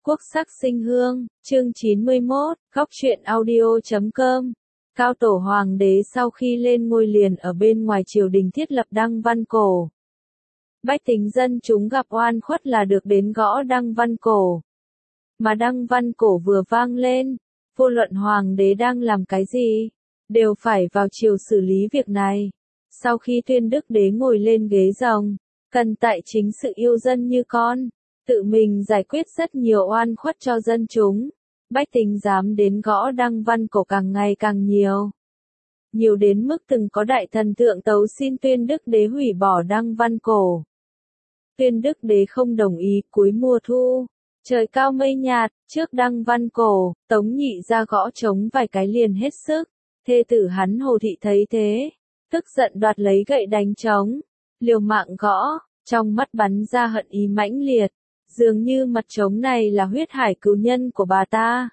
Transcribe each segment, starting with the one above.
Quốc sắc sinh hương, chương 91, góc truyện audio.com. Cao tổ hoàng đế sau khi lên ngôi liền ở bên ngoài triều đình thiết lập đăng văn cổ. Bách tính dân chúng gặp oan khuất là được đến gõ đăng văn cổ. Mà đăng văn cổ vừa vang lên, vô luận hoàng đế đang làm cái gì, đều phải vào triều xử lý việc này. Sau khi tuyên đức đế ngồi lên ghế rồng, cần tại chính sự yêu dân như con, tự mình giải quyết rất nhiều oan khuất cho dân chúng. Bách tính dám đến gõ đăng văn cổ càng ngày càng nhiều. Nhiều đến mức từng có đại thần thượng tấu xin tuyên đức đế hủy bỏ đăng văn cổ. Tuyên đức đế không đồng ý. Cuối mùa thu, trời cao mây nhạt, trước đăng văn cổ, Tống Nhị ra gõ trống vài cái liền hết sức. Thê tử hắn Hồ Thị thấy thế, tức giận đoạt lấy gậy đánh trống, liều mạng gõ, trong mắt bắn ra hận ý mãnh liệt. Dường như mặt trống này là huyết hải cừu nhân của bà ta.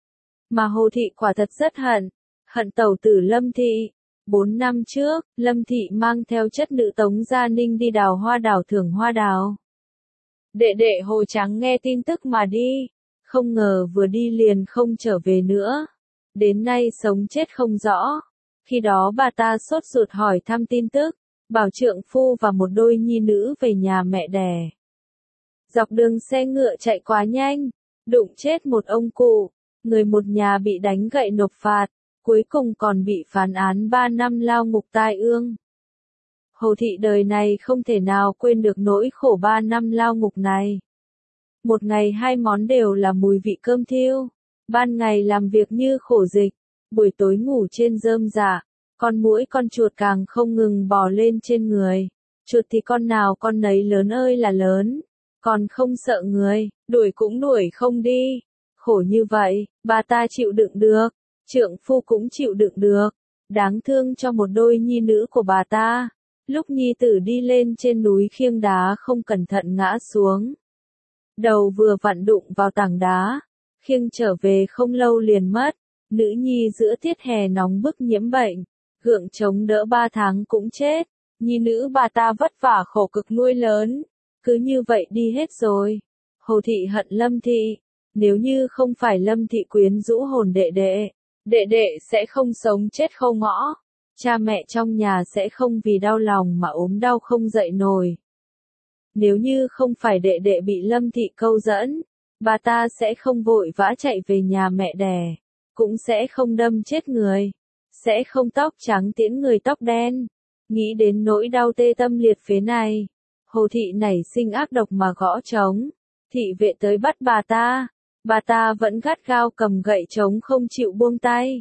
Mà Hồ Thị quả thật rất hận tẩu tử Lâm Thị. 4 năm trước, Lâm Thị mang theo chất nữ Tống Gia Ninh đi đào hoa đào thưởng hoa đào. Đệ đệ Hồ Trắng nghe tin tức mà đi, không ngờ vừa đi liền không trở về nữa. Đến nay sống chết không rõ. Khi đó bà ta sốt ruột hỏi thăm tin tức, bảo trượng phu và một đôi nhi nữ về nhà mẹ đẻ. Dọc đường xe ngựa chạy quá nhanh, đụng chết một ông cụ, người một nhà bị đánh gậy nộp phạt, cuối cùng còn bị phán án 3 năm lao ngục tai ương. Hồ Thị đời này không thể nào quên được nỗi khổ 3 năm lao ngục này. Một ngày 2 món đều là mùi vị cơm thiêu, ban ngày làm việc như khổ dịch, buổi tối ngủ trên rơm rạ, con muỗi con chuột càng không ngừng bò lên trên người. Chuột thì con nào con nấy lớn ơi là lớn, còn không sợ người, đuổi cũng đuổi không đi. Khổ như vậy, bà ta chịu đựng được, trượng phu cũng chịu đựng được. Đáng thương cho một đôi nhi nữ của bà ta. Lúc nhi tử đi lên trên núi khiêng đá không cẩn thận ngã xuống. Đầu vừa vặn đụng vào tảng đá, khiêng trở về không lâu liền mất. Nữ nhi giữa tiết hè nóng bức nhiễm bệnh, gượng chống đỡ 3 tháng cũng chết. Nhi nữ bà ta vất vả khổ cực nuôi lớn, cứ như vậy đi hết rồi. Hồ Thị hận Lâm Thị, nếu như không phải Lâm Thị quyến rũ hồn đệ đệ sẽ không sống chết khâu ngõ. Cha mẹ trong nhà sẽ không vì đau lòng mà ốm đau không dậy nổi. Nếu như không phải đệ đệ bị Lâm Thị câu dẫn, bà ta sẽ không vội vã chạy về nhà mẹ đẻ, cũng sẽ không đâm chết người, sẽ không tóc trắng tiễn người tóc đen. Nghĩ đến nỗi đau tê tâm liệt phế này, Hồ Thị nảy sinh ác độc mà gõ trống. Thị vệ tới bắt bà ta vẫn gắt gao cầm gậy trống không chịu buông tay.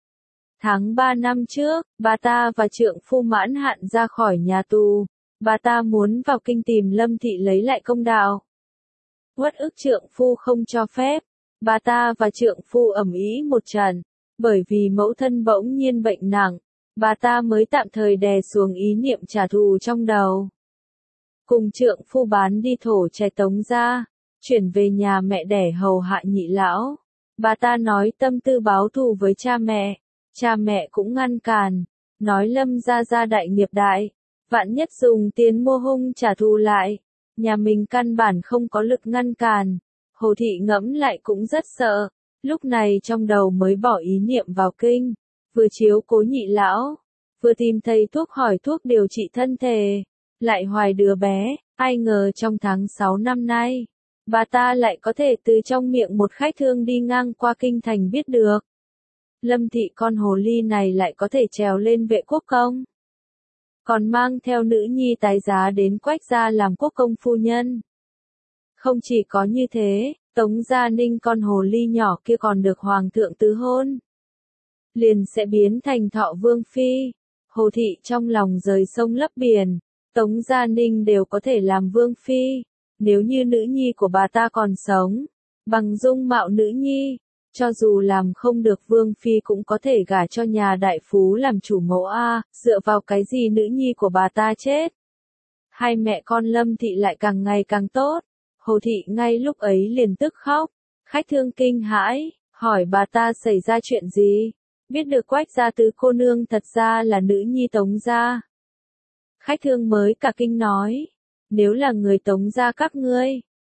Tháng 3 năm trước, bà ta và trượng phu mãn hạn ra khỏi nhà tù. Bà ta muốn vào kinh tìm Lâm Thị lấy lại công đạo. Uất ức trượng phu không cho phép. Bà ta và trượng phu ầm ĩ một trận. Bởi vì mẫu thân bỗng nhiên bệnh nặng, bà ta mới tạm thời đè xuống ý niệm trả thù trong đầu. Cùng trượng phu bán đi thổ trái Tống ra, chuyển về nhà mẹ đẻ hầu hạ nhị lão. Bà ta nói tâm tư báo thù với cha mẹ cũng ngăn cản, nói Lâm gia đại nghiệp đại, vạn nhất dùng tiền mua hung trả thù lại, nhà mình căn bản không có lực ngăn cản. Hồ Thị ngẫm lại cũng rất sợ, lúc này trong đầu mới bỏ ý niệm vào kinh, vừa chiếu cố nhị lão, vừa tìm thầy thuốc hỏi thuốc điều trị thân thể, lại hoài đứa bé. Ai ngờ trong tháng 6 năm nay, bà ta lại có thể từ trong miệng một khách thương đi ngang qua kinh thành biết được. Lâm Thị con hồ ly này lại có thể trèo lên vệ quốc công, còn mang theo nữ nhi tái giá đến Quách gia làm quốc công phu nhân. Không chỉ có như thế, Tống Gia Ninh con hồ ly nhỏ kia còn được hoàng thượng tứ hôn, liền sẽ biến thành Thọ Vương phi. Hồ Thị trong lòng rời sông lấp biển, Tống Gia Ninh đều có thể làm vương phi. Nếu như nữ nhi của bà ta còn sống, bằng dung mạo nữ nhi, cho dù làm không được vương phi cũng có thể gả cho nhà đại phú làm chủ mẫu a. Dựa vào cái gì nữ nhi của bà ta chết? Hai mẹ con Lâm Thị lại càng ngày càng tốt. Hồ Thị ngay lúc ấy liền tức khóc. Khách thương kinh hãi, hỏi bà ta xảy ra chuyện gì? Biết được Quách gia tứ cô nương thật ra là nữ nhi Tống gia. Khách thương mới cả kinh nói, nếu là người Tống gia các ngươi,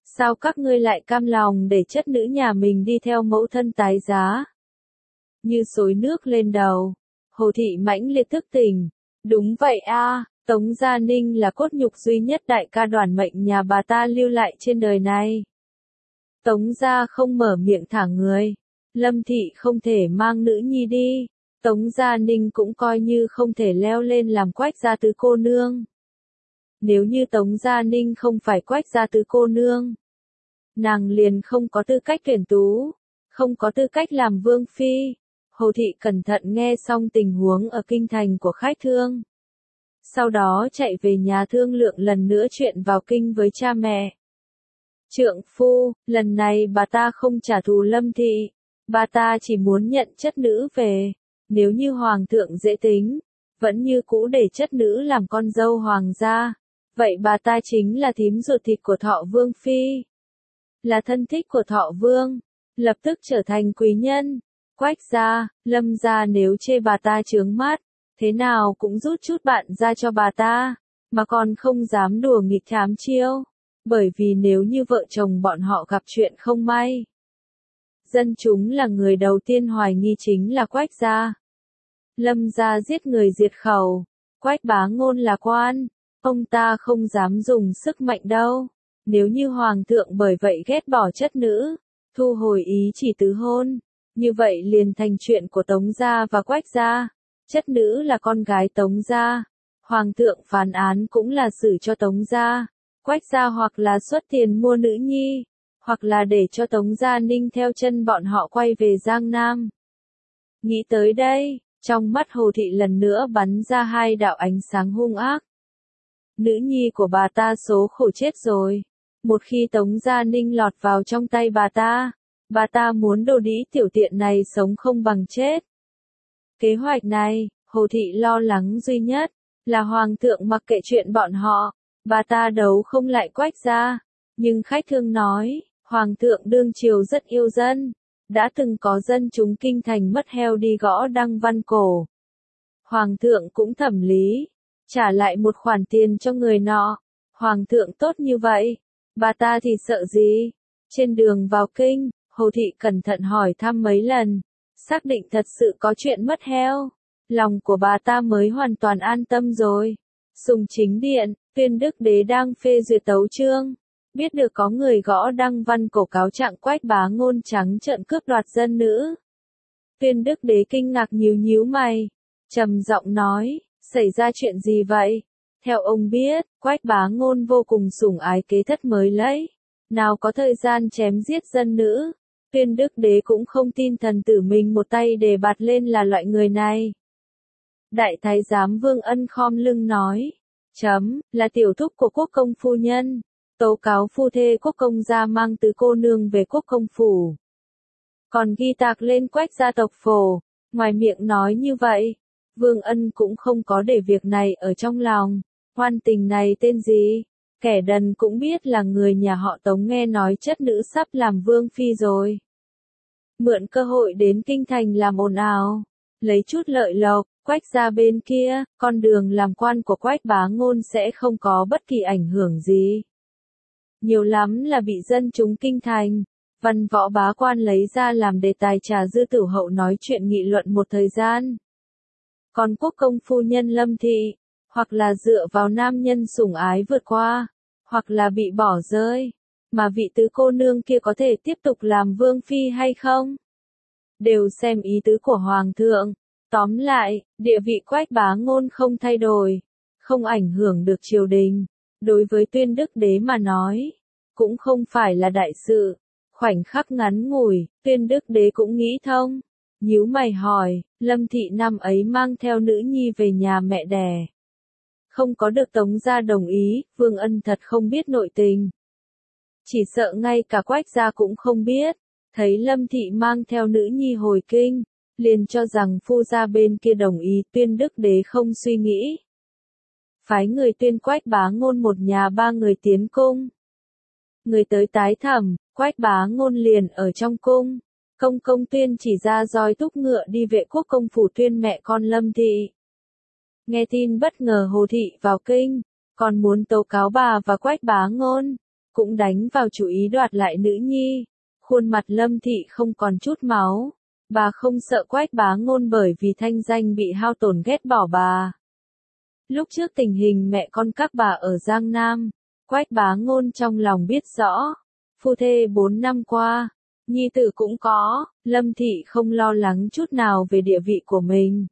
Sao các ngươi lại cam lòng để chất nữ nhà mình đi theo mẫu thân tái giá? Như xối nước lên đầu, Hồ Thị mãnh liệt thức tỉnh. Đúng vậy a, Tống Gia Ninh là cốt nhục duy nhất đại ca Đoàn Mệnh nhà bà ta lưu lại trên đời này. Tống Gia không mở miệng thả người. Lâm Thị không thể mang nữ nhi đi. Tống Gia Ninh cũng coi như không thể leo lên làm Quách gia tứ cô nương. Nếu như Tống Gia Ninh không phải Quách gia tứ cô nương, nàng liền không có tư cách tuyển tú, không có tư cách làm vương phi. Hồ Thị cẩn thận nghe xong tình huống ở kinh thành của khách thương. Sau đó chạy về nhà thương lượng lần nữa chuyện vào kinh với cha mẹ. Trượng phu, lần này bà ta không trả thù Lâm Thị, bà ta chỉ muốn nhận chất nữ về. Nếu như hoàng thượng dễ tính, vẫn như cũ để chất nữ làm con dâu hoàng gia, vậy bà ta chính là thím ruột thịt của Thọ Vương phi, là thân thích của Thọ Vương, lập tức trở thành quý nhân. Quách gia, Lâm gia nếu chê bà ta chướng mắt, thế nào cũng rút chút bạn ra cho bà ta, mà còn không dám đùa nghịch thám chiêu, bởi vì nếu như vợ chồng bọn họ gặp chuyện không may, dân chúng là người đầu tiên hoài nghi chính là Quách gia. Lâm gia giết người diệt khẩu, Quách Bá Ngôn là quan, ông ta không dám dùng sức mạnh đâu. Nếu như hoàng thượng bởi vậy ghét bỏ chất nữ, thu hồi ý chỉ tứ hôn, như vậy liền thành chuyện của Tống gia và Quách gia. Chất nữ là con gái Tống gia, hoàng thượng phán án cũng là xử cho Tống gia. Quách gia hoặc là xuất tiền mua nữ nhi, hoặc là để cho Tống Gia Ninh theo chân bọn họ quay về Giang Nam. Nghĩ tới đây, trong mắt Hồ Thị lần nữa bắn ra hai đạo ánh sáng hung ác. Nữ nhi của bà ta số khổ chết rồi. Một khi Tống Gia Ninh lọt vào trong tay bà ta muốn đồ đĩ tiểu tiện này sống không bằng chết. Kế hoạch này, Hồ Thị lo lắng duy nhất, là hoàng thượng mặc kệ chuyện bọn họ, bà ta đấu không lại Quách gia. Nhưng khách thương nói, hoàng thượng đương triều rất yêu dân, đã từng có dân chúng kinh thành mất heo đi gõ đăng văn cổ. Hoàng thượng cũng thẩm lý, trả lại một khoản tiền cho người nọ. Hoàng thượng tốt như vậy, bà ta thì sợ gì? Trên đường vào kinh, Hồ Thị cẩn thận hỏi thăm mấy lần, xác định thật sự có chuyện mất heo, lòng của bà ta mới hoàn toàn an tâm rồi. Sùng Chính Điện, Tuyên Đức Đế đang phê duyệt tấu chương, biết được có người gõ đăng văn cổ cáo trạng Quách Bá Ngôn trắng trợn cướp đoạt dân nữ. Tuyên Đức Đế kinh ngạc nhíu mày, trầm giọng nói, xảy ra chuyện gì vậy? Theo ông biết, Quách Bá Ngôn vô cùng sủng ái kế thất mới lấy, nào có thời gian chém giết dân nữ. Tuyên Đức Đế cũng không tin thần tử mình một tay đề bạt lên là loại người này. Đại thái giám Vương Ân khom lưng nói, là tiểu thúc của quốc công phu nhân, tố cáo phu thê quốc công gia mang tứ cô nương về quốc công phủ. Còn ghi tạc lên Quách gia tộc phổ, ngoài miệng nói như vậy, Vương Ân cũng không có để việc này ở trong lòng. Hoan tình này tên gì? Kẻ đần cũng biết là người nhà họ Tống, nghe nói chất nữ sắp làm vương phi rồi. Mượn cơ hội đến kinh thành làm ồn ào, lấy chút lợi lộc. Quách gia bên kia, con đường làm quan của Quách Bá Ngôn sẽ không có bất kỳ ảnh hưởng gì. Nhiều lắm là bị dân chúng kinh thành, văn võ bá quan lấy ra làm đề tài trà dư tử hậu nói chuyện nghị luận một thời gian. Còn quốc công phu nhân Lâm Thị, hoặc là dựa vào nam nhân sủng ái vượt qua, hoặc là bị bỏ rơi, mà vị tứ cô nương kia có thể tiếp tục làm vương phi hay không? Đều xem ý tứ của hoàng thượng. Tóm lại, địa vị Quách Bá Ngôn không thay đổi, không ảnh hưởng được triều đình. Đối với Tuyên Đức Đế mà nói, cũng không phải là đại sự. Khoảnh khắc ngắn ngủi, Tuyên Đức Đế cũng nghĩ thông. Nhíu mày hỏi, Lâm Thị năm ấy mang theo nữ nhi về nhà mẹ đẻ, không có được Tống gia đồng ý. Vương Ân thật không biết nội tình. Chỉ sợ ngay cả Quách gia cũng không biết. Thấy Lâm Thị mang theo nữ nhi hồi kinh, liền cho rằng phu gia bên kia đồng ý. Tuyên Đức Đế không suy nghĩ, phái người tuyên Quách Bá Ngôn một nhà ba người tiến cung. Người tới tái thẩm, Quách Bá Ngôn liền ở trong cung. Công Tuyên chỉ ra roi thúc ngựa đi vệ quốc công phủ tuyên mẹ con Lâm Thị. Nghe tin bất ngờ Hồ Thị vào kinh, còn muốn tố cáo bà và Quách Bá Ngôn. cũng đánh vào chủ ý đoạt lại nữ nhi. Khuôn mặt Lâm Thị không còn chút máu. Bà không sợ Quách Bá Ngôn bởi vì thanh danh bị hao tổn ghét bỏ bà. Lúc trước tình hình mẹ con các bà ở Giang Nam, Quách Bá Ngôn trong lòng biết rõ. Phu thê 4 năm qua, nhi tử cũng có, Lâm Thị không lo lắng chút nào về địa vị của mình.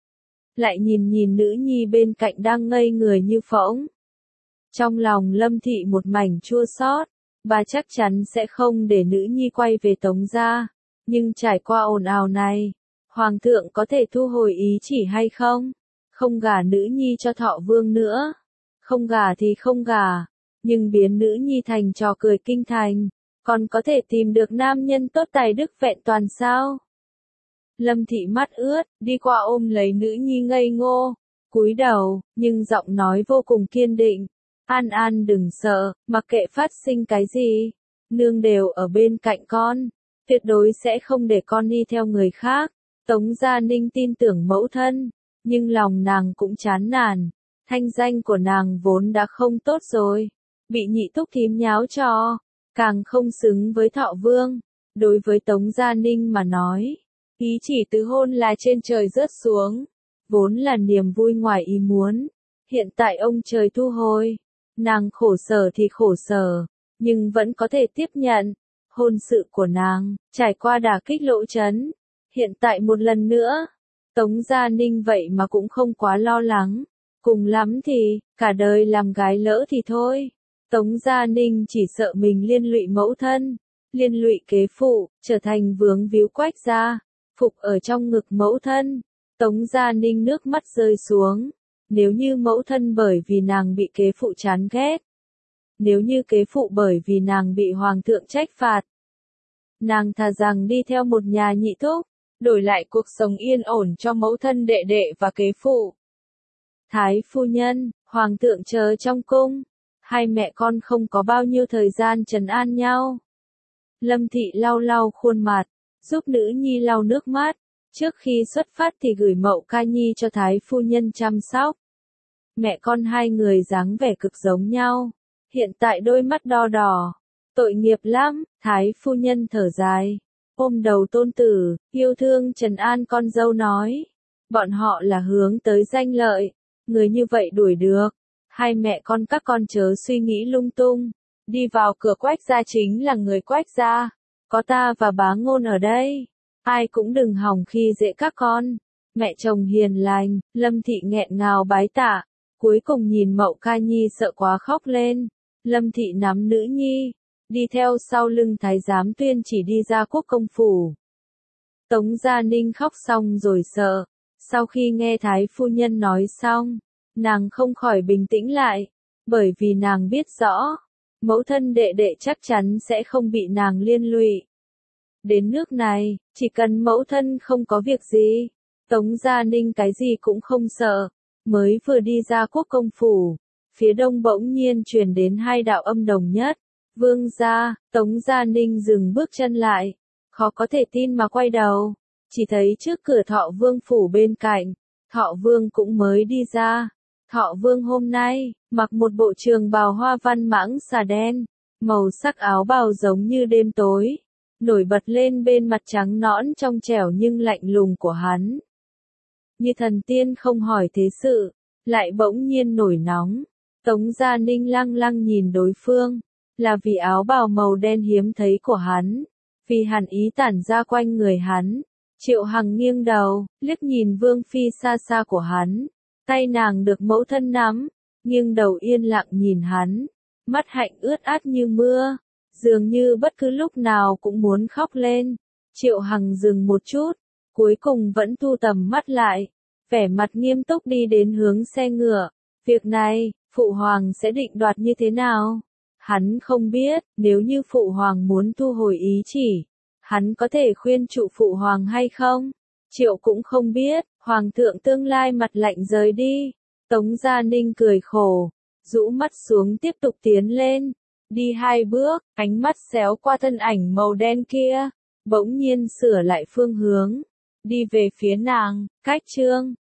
Lại nhìn nữ nhi bên cạnh đang ngây người như phỗng. Trong lòng Lâm Thị một mảnh chua xót, bà chắc chắn sẽ không để nữ nhi quay về Tống gia. Nhưng trải qua ồn ào này, Hoàng thượng có thể thu hồi ý chỉ hay không? Không gả nữ nhi cho Thọ Vương nữa. Không gả thì không gả, nhưng biến nữ nhi thành trò cười kinh thành, còn có thể tìm được nam nhân tốt tài đức vẹn toàn sao? Lâm Thị mắt ướt, đi qua ôm lấy nữ nhi ngây ngô, cúi đầu, nhưng giọng nói vô cùng kiên định. An An đừng sợ, mặc kệ phát sinh cái gì, nương đều ở bên cạnh con, tuyệt đối sẽ không để con đi theo người khác. Tống Gia Ninh tin tưởng mẫu thân, nhưng lòng nàng cũng chán nản, thanh danh của nàng vốn đã không tốt rồi, bị nhị thúc thím nháo cho, càng không xứng với Thọ Vương. Đối với Tống Gia Ninh mà nói, ý chỉ từ hôn là trên trời rớt xuống, vốn là niềm vui ngoài ý muốn, hiện tại ông trời thu hồi, nàng khổ sở thì khổ sở, nhưng vẫn có thể tiếp nhận. Hôn sự của nàng, trải qua đả kích lỗ chấn, hiện tại một lần nữa, Tống Gia Ninh vậy mà cũng không quá lo lắng, cùng lắm thì, cả đời làm gái lỡ thì thôi. Tống Gia Ninh chỉ sợ mình liên lụy mẫu thân, liên lụy kế phụ, trở thành vướng víu Quách gia, phục ở trong ngực mẫu thân. Tống Gia Ninh nước mắt rơi xuống, nếu như mẫu thân bởi vì nàng bị kế phụ chán ghét, nếu như kế phụ bởi vì nàng bị hoàng thượng trách phạt, nàng thà rằng đi theo một nhà nhị thúc, đổi lại cuộc sống yên ổn cho mẫu thân đệ đệ và kế phụ. Thái phu nhân, hoàng thượng chờ trong cung, hai mẹ con không có bao nhiêu thời gian trấn an nhau. Lâm Thị lau lau khuôn mặt, giúp nữ nhi lau nước mắt, trước khi xuất phát thì gửi Mậu Ca Nhi cho Thái phu nhân chăm sóc. Mẹ con hai người dáng vẻ cực giống nhau, hiện tại đôi mắt đo đỏ, tội nghiệp lắm. Thái phu nhân thở dài, ôm đầu tôn tử, yêu thương trấn an con dâu nói, bọn họ là hướng tới danh lợi, người như vậy đuổi được, hai mẹ con các con chớ suy nghĩ lung tung, đi vào cửa Quách gia chính là người Quách gia, có ta và Bá Ngôn ở đây, ai cũng đừng hòng khi dễ các con. Mẹ chồng hiền lành, Lâm Thị nghẹn ngào bái tạ, cuối cùng nhìn Mậu Ca Nhi sợ quá khóc lên. Lâm Thị nắm nữ nhi, đi theo sau lưng thái giám Tuyên chỉ đi ra quốc công phủ. Tống Gia Ninh khóc xong rồi sợ, sau khi nghe thái phu nhân nói xong, nàng không khỏi bình tĩnh lại, bởi vì nàng biết rõ, mẫu thân đệ đệ chắc chắn sẽ không bị nàng liên lụy. Đến nước này, chỉ cần mẫu thân không có việc gì, Tống Gia Ninh cái gì cũng không sợ. Mới vừa đi ra quốc công phủ, phía đông bỗng nhiên truyền đến hai đạo âm đồng nhất. Vương gia, Tống Gia Ninh dừng bước chân lại, khó có thể tin mà quay đầu, chỉ thấy trước cửa Thọ Vương phủ bên cạnh, Thọ Vương cũng mới đi ra. Thọ Vương hôm nay, mặc một bộ trường bào hoa văn mãng xà đen, màu sắc áo bào giống như đêm tối, nổi bật lên bên mặt trắng nõn trong trẻo nhưng lạnh lùng của hắn. Như thần tiên không hỏi thế sự, lại bỗng nhiên nổi nóng. Tống Gia Ninh lăng lăng nhìn đối phương, là vì áo bào màu đen hiếm thấy của hắn, vì hàn ý tản ra quanh người hắn. Triệu Hằng nghiêng đầu, liếc nhìn Vương Phi xa xa của hắn, tay nàng được mẫu thân nắm, nghiêng đầu yên lặng nhìn hắn, mắt hạnh ướt át như mưa, dường như bất cứ lúc nào cũng muốn khóc lên. Triệu Hằng dừng một chút, cuối cùng vẫn thu tầm mắt lại, vẻ mặt nghiêm túc đi đến hướng xe ngựa. Việc này, Phụ Hoàng sẽ định đoạt như thế nào? Hắn không biết, nếu như Phụ Hoàng muốn thu hồi ý chỉ, hắn có thể khuyên trụ Phụ Hoàng hay không? Triệu cũng không biết, Hoàng thượng tương lai mặt lạnh rời đi. Tống Gia Ninh cười khổ, rũ mắt xuống tiếp tục tiến lên. Đi hai bước, ánh mắt xéo qua thân ảnh màu đen kia, bỗng nhiên sửa lại phương hướng, đi về phía nàng. Cách chương